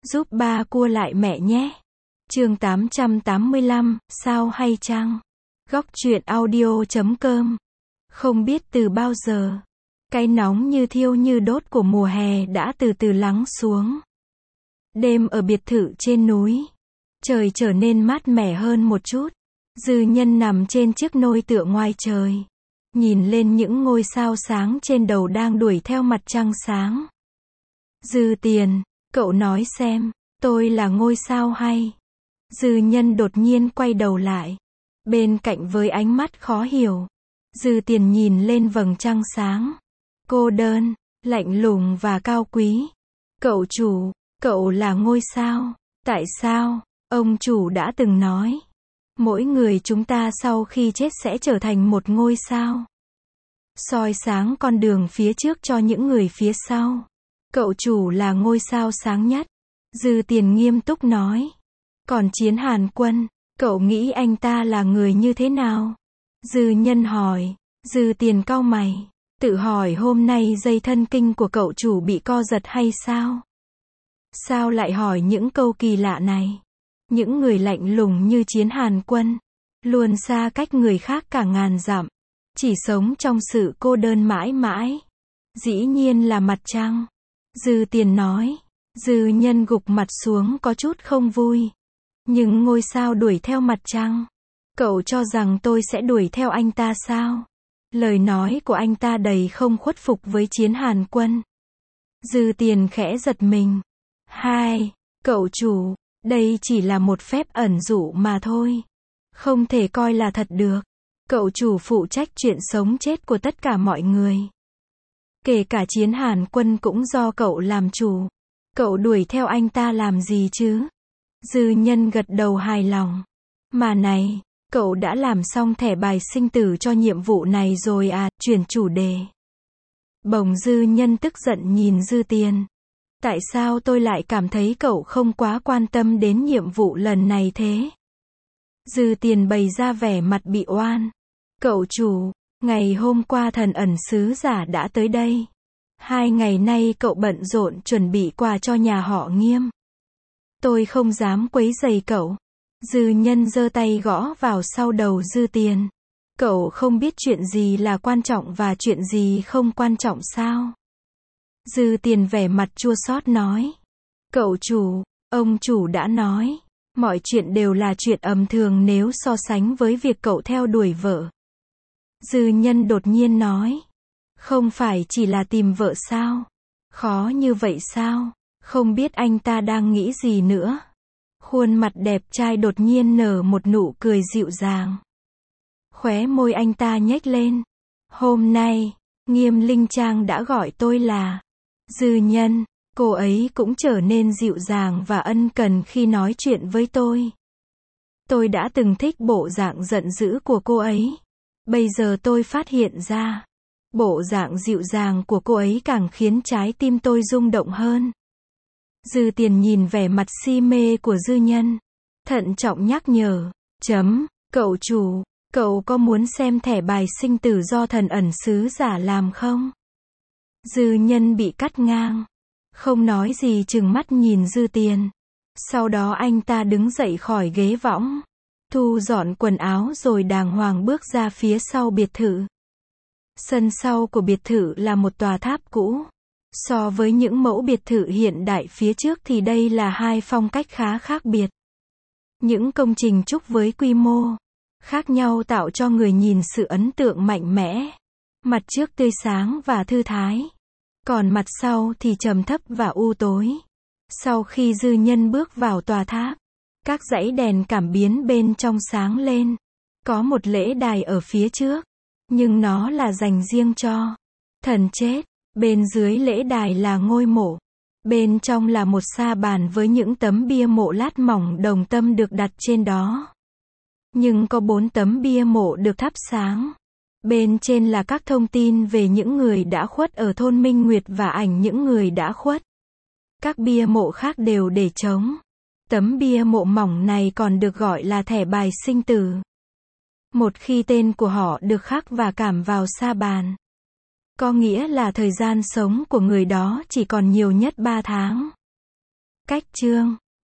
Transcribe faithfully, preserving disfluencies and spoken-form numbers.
Giúp ba cua lại mẹ nhé. Chương tám trăm tám mươi lăm, sao hay chăng? Góc truyện audio chấm com. Không biết từ bao giờ, cái nóng như thiêu như đốt của mùa hè đã từ từ lắng xuống. Đêm ở biệt thự trên núi, trời trở nên mát mẻ hơn một chút. Dư Nhân nằm trên chiếc nôi tựa ngoài trời, nhìn lên những ngôi sao sáng trên đầu đang đuổi theo mặt trăng sáng. Dư Tiền, cậu nói xem, tôi là ngôi sao hay? Dư Nhân đột nhiên quay đầu lại. Bên cạnh với ánh mắt khó hiểu, Dư Tiền nhìn lên vầng trăng sáng. Cô đơn, lạnh lùng và cao quý. Cậu chủ, cậu là ngôi sao. Tại sao? Ông chủ đã từng nói, mỗi người chúng ta sau khi chết sẽ trở thành một ngôi sao, soi sáng con đường phía trước cho những người phía sau. Cậu chủ là ngôi sao sáng nhất. Dư Tiền nghiêm túc nói. Còn Chiến Hàn Quân, cậu nghĩ anh ta là người như thế nào? Dư Nhân hỏi. Dư Tiền cau mày, tự hỏi hôm nay dây thân kinh của cậu chủ bị co giật hay sao? Sao lại hỏi những câu kỳ lạ này? Những người lạnh lùng như Chiến Hàn Quân, luôn xa cách người khác cả ngàn dặm, chỉ sống trong sự cô đơn mãi mãi. Dĩ nhiên là mặt trăng. Dư Tiền nói. Dư Nhân gục mặt xuống có chút không vui. Nhưng ngôi sao đuổi theo mặt trăng. Cậu cho rằng tôi sẽ đuổi theo anh ta sao? Lời nói của anh ta đầy không khuất phục với Chiến Hàn Quân. Dư Tiền khẽ giật mình. Hai, cậu chủ, đây chỉ là một phép ẩn dụ mà thôi. Không thể coi là thật được. Cậu chủ phụ trách chuyện sống chết của tất cả mọi người. Kể cả Chiến Hàn Quân cũng do cậu làm chủ. Cậu đuổi theo anh ta làm gì chứ? Dư Nhân gật đầu hài lòng. Mà này, cậu đã làm xong thẻ bài sinh tử cho nhiệm vụ này rồi à? Chuyển chủ đề. Bỗng Dư Nhân tức giận nhìn Dư Tiền. Tại sao tôi lại cảm thấy cậu không quá quan tâm đến nhiệm vụ lần này thế? Dư Tiền bày ra vẻ mặt bị oan. Cậu chủ, ngày hôm qua thần ẩn sứ giả đã tới đây. Hai ngày nay cậu bận rộn chuẩn bị quà cho nhà họ Nghiêm. Tôi không dám quấy rầy cậu. Dư Nhân giơ tay gõ vào sau đầu Dư Tiền. Cậu không biết chuyện gì là quan trọng và chuyện gì không quan trọng sao? Dư Tiền vẻ mặt chua xót nói. Cậu chủ, ông chủ đã nói, mọi chuyện đều là chuyện ầm thường nếu so sánh với việc cậu theo đuổi vợ. Dư Nhân đột nhiên nói. Không phải chỉ là tìm vợ sao? Khó như vậy sao? Không biết anh ta đang nghĩ gì nữa. Khuôn mặt đẹp trai đột nhiên nở một nụ cười dịu dàng. Khóe môi anh ta nhếch lên. Hôm nay, Nghiêm Linh Trang đã gọi tôi là Dư Nhân. Cô ấy cũng trở nên dịu dàng và ân cần khi nói chuyện với tôi. Tôi đã từng thích bộ dạng giận dữ của cô ấy. Bây giờ tôi phát hiện ra, bộ dạng dịu dàng của cô ấy càng khiến trái tim tôi rung động hơn. Dư Tiền nhìn vẻ mặt si mê của Dư Nhân, thận trọng nhắc nhở. Chấm, cậu chủ, cậu có muốn xem thẻ bài sinh tử do thần ẩn sứ giả làm không? Dư Nhân bị cắt ngang, không nói gì trừng mắt nhìn Dư Tiền. Sau đó anh ta đứng dậy khỏi ghế võng, thu dọn quần áo rồi đàng hoàng bước ra phía sau biệt thự. Sân sau của biệt thự là một tòa tháp cũ. So với những mẫu biệt thự hiện đại phía trước thì đây là hai phong cách khá khác biệt. Những công trình trúc với quy mô khác nhau tạo cho người nhìn sự ấn tượng mạnh mẽ. Mặt trước tươi sáng và thư thái, còn mặt sau thì trầm thấp và u tối. Sau khi Dư Nhân bước vào tòa tháp, các dãy đèn cảm biến bên trong sáng lên. Có một lễ đài ở phía trước, nhưng nó là dành riêng cho thần chết. Bên dưới lễ đài là ngôi mộ. Bên trong là một sa bàn với những tấm bia mộ lát mỏng đồng tâm được đặt trên đó. Nhưng có bốn tấm bia mộ được thắp sáng. Bên trên là các thông tin về những người đã khuất ở thôn Minh Nguyệt và ảnh những người đã khuất. Các bia mộ khác đều để trống. Tấm bia mộ mỏng này còn được gọi là thẻ bài sinh tử. Một khi tên của họ được khắc và cảm vào sa bàn, có nghĩa là thời gian sống của người đó chỉ còn nhiều nhất ba tháng. Cách chương